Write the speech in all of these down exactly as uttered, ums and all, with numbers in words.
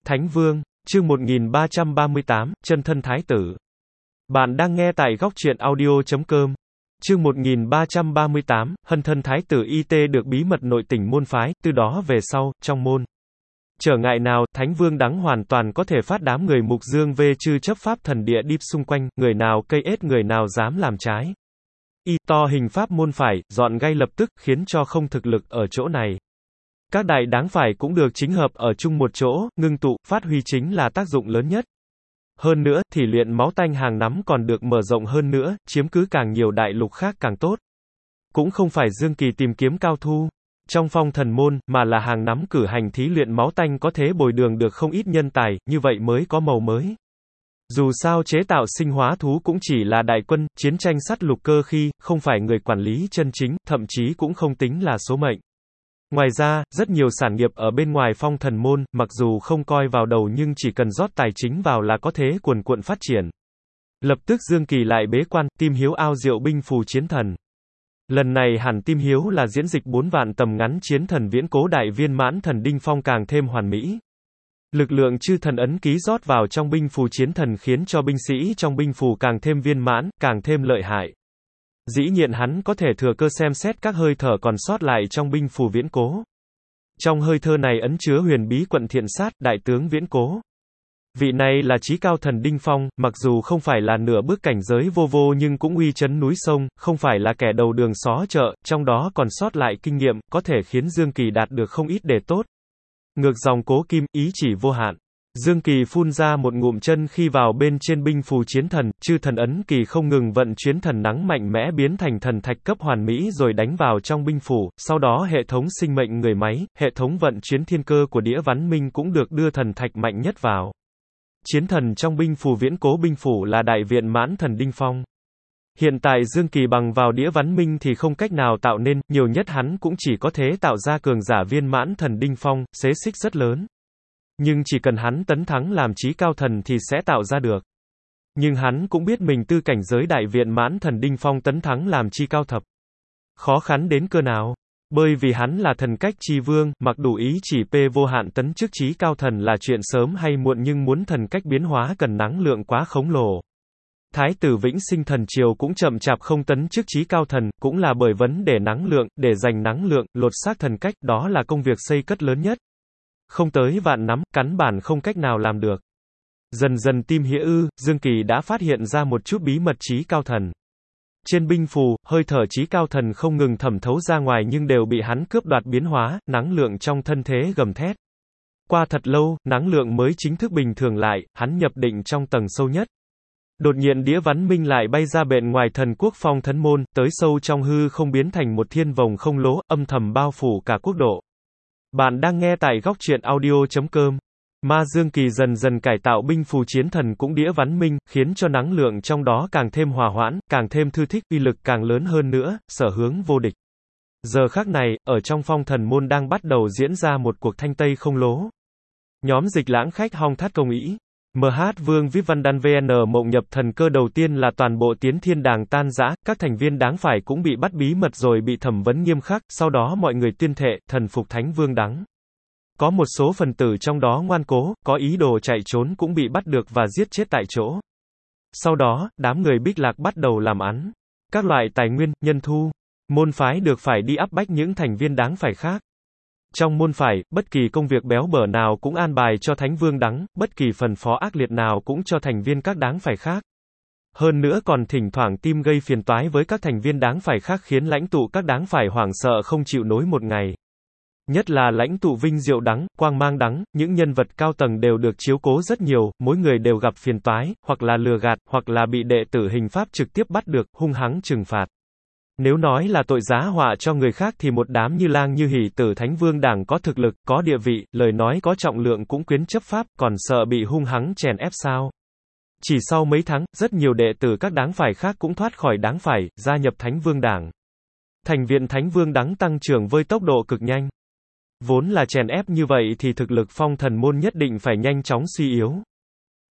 Thánh Vương, chương một nghìn ba trăm ba mươi tám, Chân thân Thái tử. Bạn đang nghe tại góc truyện audio chấm com. Chương một nghìn ba trăm ba mươi tám, Hân thân Thái tử i tê được bí mật nội tình môn phái, từ đó về sau, trong môn trở ngại nào, Thánh Vương Đắng hoàn toàn có thể phát đám người mục dương về chư chấp pháp thần địa điệp xung quanh, người nào cây ết người nào dám làm trái. Y to hình pháp môn phải, dọn ngay lập tức, khiến cho không thực lực ở chỗ này. Các đại đáng phải cũng được chính hợp ở chung một chỗ, ngưng tụ, phát huy chính là tác dụng lớn nhất. Hơn nữa, thì luyện máu tanh hàng nắm còn được mở rộng hơn nữa, chiếm cứ càng nhiều đại lục khác càng tốt. Cũng không phải Dương Kỳ tìm kiếm cao thu trong phong thần môn, mà là hàng nắm cử hành thí luyện máu tanh có thể bồi đường được không ít nhân tài, như vậy mới có màu mới. Dù sao chế tạo sinh hóa thú cũng chỉ là đại quân, chiến tranh sắt lục cơ khi, không phải người quản lý chân chính, thậm chí cũng không tính là số mệnh. Ngoài ra, rất nhiều sản nghiệp ở bên ngoài phong thần môn, mặc dù không coi vào đầu nhưng chỉ cần rót tài chính vào là có thể cuồn cuộn phát triển. Lập tức Dương Kỳ lại bế quan, Tim Hiếu ao diệu binh phù chiến thần. Lần này hẳn Tim Hiếu là diễn dịch bốn vạn tầm ngắn chiến thần viễn cố đại viên mãn thần đinh phong càng thêm hoàn mỹ. Lực lượng chư thần ấn ký rót vào trong binh phù chiến thần khiến cho binh sĩ trong binh phù càng thêm viên mãn, càng thêm lợi hại. Dĩ nhiên hắn có thể thừa cơ xem xét các hơi thở còn sót lại trong binh phù viễn cố. Trong hơi thơ này ấn chứa huyền bí quận thiện sát, đại tướng viễn cố. Vị này là chí cao thần Đinh Phong, mặc dù không phải là nửa bước cảnh giới vô vô nhưng cũng uy chấn núi sông, không phải là kẻ đầu đường xó chợ, trong đó còn sót lại kinh nghiệm, có thể khiến Dương Kỳ đạt được không ít đề tốt. Ngược dòng cố kim, ý chỉ vô hạn. Dương Kỳ phun ra một ngụm chân khi vào bên trên binh phù chiến thần, chư thần ấn kỳ không ngừng vận chuyến thần nắng mạnh mẽ biến thành thần thạch cấp hoàn mỹ rồi đánh vào trong binh phù, sau đó hệ thống sinh mệnh người máy, hệ thống vận chuyến thiên cơ của đĩa vắn minh cũng được đưa thần thạch mạnh nhất vào. Chiến thần trong binh phù viễn cố binh phủ là đại viện mãn thần Đinh Phong. Hiện tại Dương Kỳ bằng vào đĩa vắn minh thì không cách nào tạo nên, nhiều nhất hắn cũng chỉ có thể tạo ra cường giả viên mãn thần Đinh Phong, xế xích rất lớn. Nhưng chỉ cần hắn tấn thắng làm chí cao thần thì sẽ tạo ra được. Nhưng hắn cũng biết mình tư cảnh giới đại viện mãn thần Đinh Phong tấn thắng làm chi cao thập. Khó khăn đến cơ nào? Bởi vì hắn là thần cách chi vương, mặc đủ ý chỉ p vô hạn tấn chức chí cao thần là chuyện sớm hay muộn nhưng muốn thần cách biến hóa cần năng lượng quá khổng lồ. Thái tử Vĩnh Sinh thần triều cũng chậm chạp không tấn chức chí cao thần, cũng là bởi vấn đề năng lượng, để giành năng lượng, lột xác thần cách, đó là công việc xây cất lớn nhất. Không tới vạn nắm, cắn bản không cách nào làm được. Dần dần Tim Hiếu ư, Dương Kỳ đã phát hiện ra một chút bí mật chí cao thần. Trên binh phù, hơi thở chí cao thần không ngừng thẩm thấu ra ngoài nhưng đều bị hắn cướp đoạt biến hóa, năng lượng trong thân thế gầm thét. Qua thật lâu, năng lượng mới chính thức bình thường lại, hắn nhập định trong tầng sâu nhất. Đột nhiên đĩa vắn minh lại bay ra bên ngoài thần quốc phong thấn môn, tới sâu trong hư không biến thành một thiên vòng không lỗ, âm thầm bao phủ cả quốc độ. Bạn đang nghe tại góc truyện audio chấm com. Ma Dương Kỳ dần dần cải tạo binh phù chiến thần cũng đĩa vắn minh, khiến cho năng lượng trong đó càng thêm hòa hoãn, càng thêm thư thích, uy lực càng lớn hơn nữa, sở hướng vô địch. Giờ khắc này, ở trong phong thần môn đang bắt đầu diễn ra một cuộc thanh tây không lố. Nhóm dịch lãng khách hong thắt công ý. em hát Vương vê i pê Văn Đan vê en mộng nhập thần cơ đầu tiên là toàn bộ tiến thiên đàng tan rã, các thành viên đáng phải cũng bị bắt bí mật rồi bị thẩm vấn nghiêm khắc, sau đó mọi người tuyên thệ, thần phục Thánh Vương Đắng. Có một số phần tử trong đó ngoan cố, có ý đồ chạy trốn cũng bị bắt được và giết chết tại chỗ. Sau đó, đám người Bích Lạc bắt đầu làm ăn các loại tài nguyên, nhân thu. Môn phái được phải đi áp bách những thành viên đáng phải khác. Trong môn phải, bất kỳ công việc béo bở nào cũng an bài cho Thánh Vương Đắng, bất kỳ phần phó ác liệt nào cũng cho thành viên các đáng phải khác. Hơn nữa còn thỉnh thoảng Tim gây phiền toái với các thành viên đáng phải khác khiến lãnh tụ các đáng phải hoảng sợ không chịu nối một ngày. Nhất là lãnh tụ Vinh Diệu Đắng, Quang Mang Đắng, những nhân vật cao tầng đều được chiếu cố rất nhiều, mỗi người đều gặp phiền toái, hoặc là lừa gạt, hoặc là bị đệ tử hình pháp trực tiếp bắt được, hung hăng trừng phạt. Nếu nói là tội giá họa cho người khác thì một đám Như Lang Như Hỷ tử Thánh Vương Đảng có thực lực, có địa vị, lời nói có trọng lượng cũng quyến chấp pháp, còn sợ bị hung hăng chèn ép sao? Chỉ sau mấy tháng, rất nhiều đệ tử các đáng phải khác cũng thoát khỏi đáng phải, gia nhập Thánh Vương Đảng. Thành viện Thánh Vương Đắng tăng trưởng với tốc độ cực nhanh. Vốn là chèn ép như vậy thì thực lực phong thần môn nhất định phải nhanh chóng suy yếu.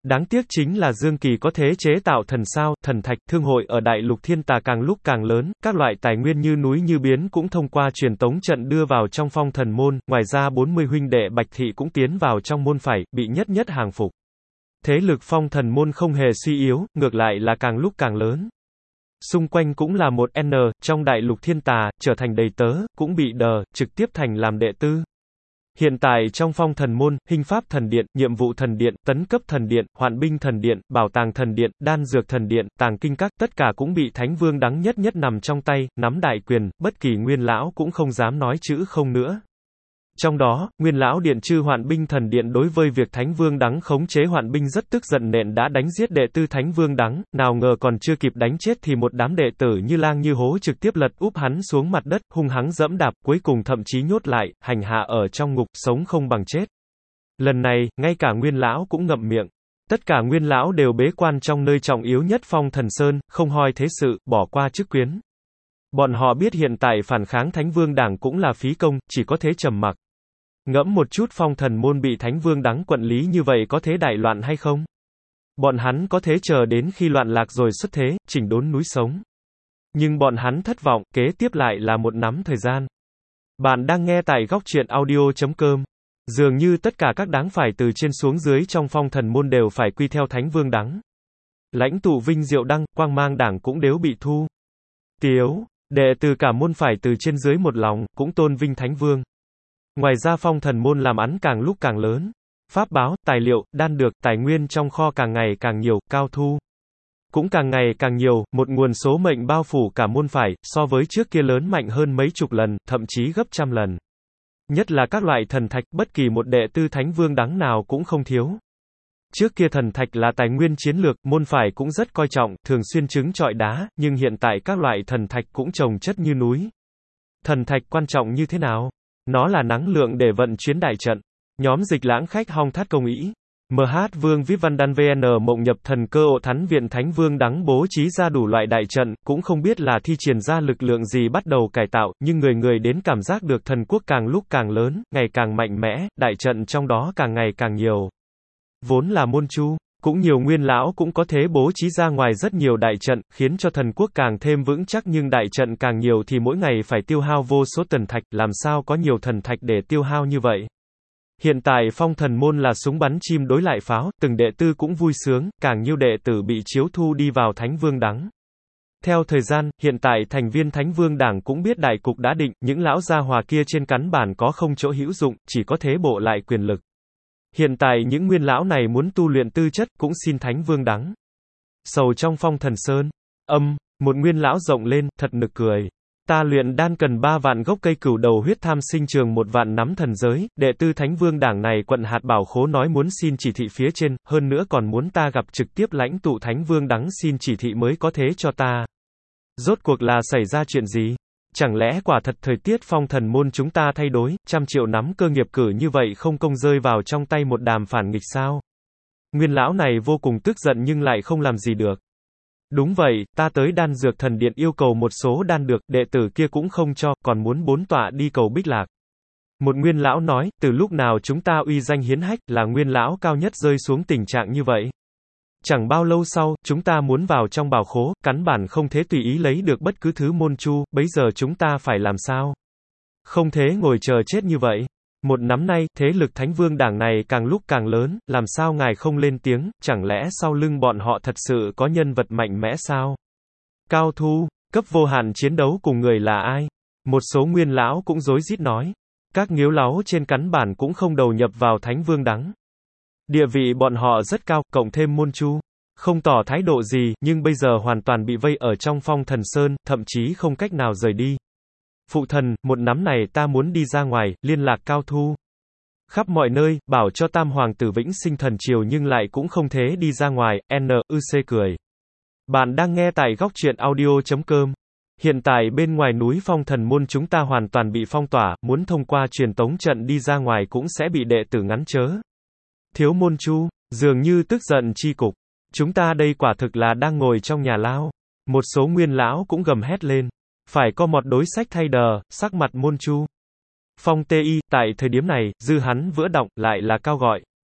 Đáng tiếc chính là Dương Kỳ có thế chế tạo thần sao, thần thạch, thương hội ở đại lục thiên tà càng lúc càng lớn, các loại tài nguyên như núi như biến cũng thông qua truyền tống trận đưa vào trong phong thần môn, ngoài ra bốn mươi huynh đệ Bạch Thị cũng tiến vào trong môn phải, bị nhất nhất hàng phục. Thế lực phong thần môn không hề suy yếu, ngược lại là càng lúc càng lớn. Xung quanh cũng là một N, trong đại lục thiên tà, trở thành đầy tớ, cũng bị đờ, trực tiếp thành làm đệ tư. Hiện tại trong phong thần môn, hình pháp thần điện, nhiệm vụ thần điện, tấn cấp thần điện, hoạn binh thần điện, bảo tàng thần điện, đan dược thần điện, tàng kinh các, tất cả cũng bị Thánh Vương Đắng nhất nhất nằm trong tay, nắm đại quyền, bất kỳ nguyên lão cũng không dám nói chữ không nữa. Trong đó, nguyên lão điện chư hoạn binh thần điện đối với việc Thánh Vương Đắng khống chế hoạn binh rất tức giận nện đã đánh giết đệ tư Thánh Vương Đắng, nào ngờ còn chưa kịp đánh chết thì một đám đệ tử như lang như hố trực tiếp lật úp hắn xuống mặt đất, hung hăng dẫm đạp, cuối cùng thậm chí nhốt lại, hành hạ ở trong ngục, sống không bằng chết. Lần này, ngay cả nguyên lão cũng ngậm miệng. Tất cả nguyên lão đều bế quan trong nơi trọng yếu nhất phong thần sơn, không hoi thế sự, bỏ qua chức quyến. Bọn họ biết hiện tại phản kháng Thánh Vương Đảng cũng là phí công, chỉ có thế trầm mặc. Ngẫm một chút phong thần môn bị Thánh Vương Đắng quận lý như vậy có thế đại loạn hay không? Bọn hắn có thế chờ đến khi loạn lạc rồi xuất thế, chỉnh đốn núi sống. Nhưng bọn hắn thất vọng, kế tiếp lại là một nắm thời gian. Bạn đang nghe tại góc truyện audio chấm com. Dường như tất cả các đáng phải từ trên xuống dưới trong phong thần môn đều phải quy theo Thánh Vương Đắng. Lãnh tụ Vinh Diệu Đăng, Quang Mang Đảng cũng đều bị thu. Tiếu, đệ từ cả môn phải từ trên dưới một lòng, cũng tôn vinh Thánh Vương. Ngoài ra phong thần môn làm ăn càng lúc càng lớn. Pháp báo, tài liệu, đan được, tài nguyên trong kho càng ngày càng nhiều, cao thu. Cũng càng ngày càng nhiều, một nguồn số mệnh bao phủ cả môn phải, so với trước kia lớn mạnh hơn mấy chục lần, thậm chí gấp trăm lần. Nhất là các loại thần thạch, bất kỳ một đệ tư Thánh Vương Đắng nào cũng không thiếu. Trước kia thần thạch là tài nguyên chiến lược, môn phải cũng rất coi trọng, thường xuyên trứng trọi đá, nhưng hiện tại các loại thần thạch cũng chồng chất như núi. Thần thạch quan trọng như thế nào? Nó là năng lượng để vận chuyển đại trận. Nhóm dịch lãng khách hong thát công ý. em hát Vương Vip Văn Đan vê en mộng nhập thần cơ ộ thánh viện Thánh Vương Đắng bố trí ra đủ loại đại trận, cũng không biết là thi triển ra lực lượng gì bắt đầu cải tạo, nhưng người người đến cảm giác được thần quốc càng lúc càng lớn, ngày càng mạnh mẽ, đại trận trong đó càng ngày càng nhiều. Vốn là môn chu, cũng nhiều nguyên lão cũng có thế bố trí ra ngoài rất nhiều đại trận, khiến cho thần quốc càng thêm vững chắc nhưng đại trận càng nhiều thì mỗi ngày phải tiêu hao vô số thần thạch, làm sao có nhiều thần thạch để tiêu hao như vậy. Hiện tại phong thần môn là súng bắn chim đối lại pháo, từng đệ tư cũng vui sướng, càng nhiều đệ tử bị chiếu thu đi vào Thánh Vương Đắng. Theo thời gian, hiện tại thành viên Thánh Vương Đảng cũng biết đại cục đã định, những lão gia hòa kia trên cắn bản có không chỗ hữu dụng, chỉ có thế bộ lại quyền lực. Hiện tại những nguyên lão này muốn tu luyện tư chất, cũng xin Thánh Vương Đắng. Sầu trong phong thần sơn. Âm, một nguyên lão rộng lên, thật nực cười. Ta luyện đan cần ba vạn gốc cây cửu đầu huyết tham sinh trường một vạn nắm thần giới, đệ tư Thánh Vương Đảng này quận hạt bảo khố nói muốn xin chỉ thị phía trên, hơn nữa còn muốn ta gặp trực tiếp lãnh tụ Thánh Vương Đắng xin chỉ thị mới có thế cho ta. Rốt cuộc là xảy ra chuyện gì? Chẳng lẽ quả thật thời tiết phong thần môn chúng ta thay đổi, trăm triệu nắm cơ nghiệp cử như vậy không công rơi vào trong tay một đàm phản nghịch sao? Nguyên lão này vô cùng tức giận nhưng lại không làm gì được. Đúng vậy, ta tới đan dược thần điện yêu cầu một số đan được, đệ tử kia cũng không cho, còn muốn bốn tọa đi cầu Bích Lạc. Một nguyên lão nói, từ lúc nào chúng ta uy danh hiến hách, là nguyên lão cao nhất rơi xuống tình trạng như vậy. Chẳng bao lâu sau, chúng ta muốn vào trong bảo khố, cắn bản không thể tùy ý lấy được bất cứ thứ môn chu, bấy giờ chúng ta phải làm sao? Không thể ngồi chờ chết như vậy. Một năm nay, thế lực Thánh Vương Đảng này càng lúc càng lớn, làm sao ngài không lên tiếng, chẳng lẽ sau lưng bọn họ thật sự có nhân vật mạnh mẽ sao? Cao thu, cấp vô hạn chiến đấu cùng người là ai? Một số nguyên lão cũng rối rít nói. Các nghiếu láu trên cắn bản cũng không đầu nhập vào Thánh Vương Đắng. Địa vị bọn họ rất cao, cộng thêm môn chu. Không tỏ thái độ gì, nhưng bây giờ hoàn toàn bị vây ở trong phong thần sơn, thậm chí không cách nào rời đi. Phụ thần, một nắm này ta muốn đi ra ngoài, liên lạc Cao thu. Khắp mọi nơi, bảo cho tam hoàng tử vĩnh sinh thần triều nhưng lại cũng không thế đi ra ngoài, N U C cười. Bạn đang nghe tại góc truyện audio chấm com. Hiện tại bên ngoài núi phong thần môn chúng ta hoàn toàn bị phong tỏa, muốn thông qua truyền tống trận đi ra ngoài cũng sẽ bị đệ tử ngắn chớ. Thiếu môn chu, dường như tức giận chi cục. Chúng ta đây quả thực là đang ngồi trong nhà lao. Một số nguyên lão cũng gầm hét lên. Phải có một đối sách thay đờ, sắc mặt môn chu. Phong ti, tại thời điểm này, dư hắn vỡ động, lại là cao gọi.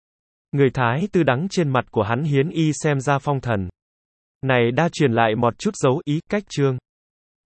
Người Thái tư đắng trên mặt của hắn hiến y xem ra phong thần. Này đa truyền lại một chút dấu ý, cách chương.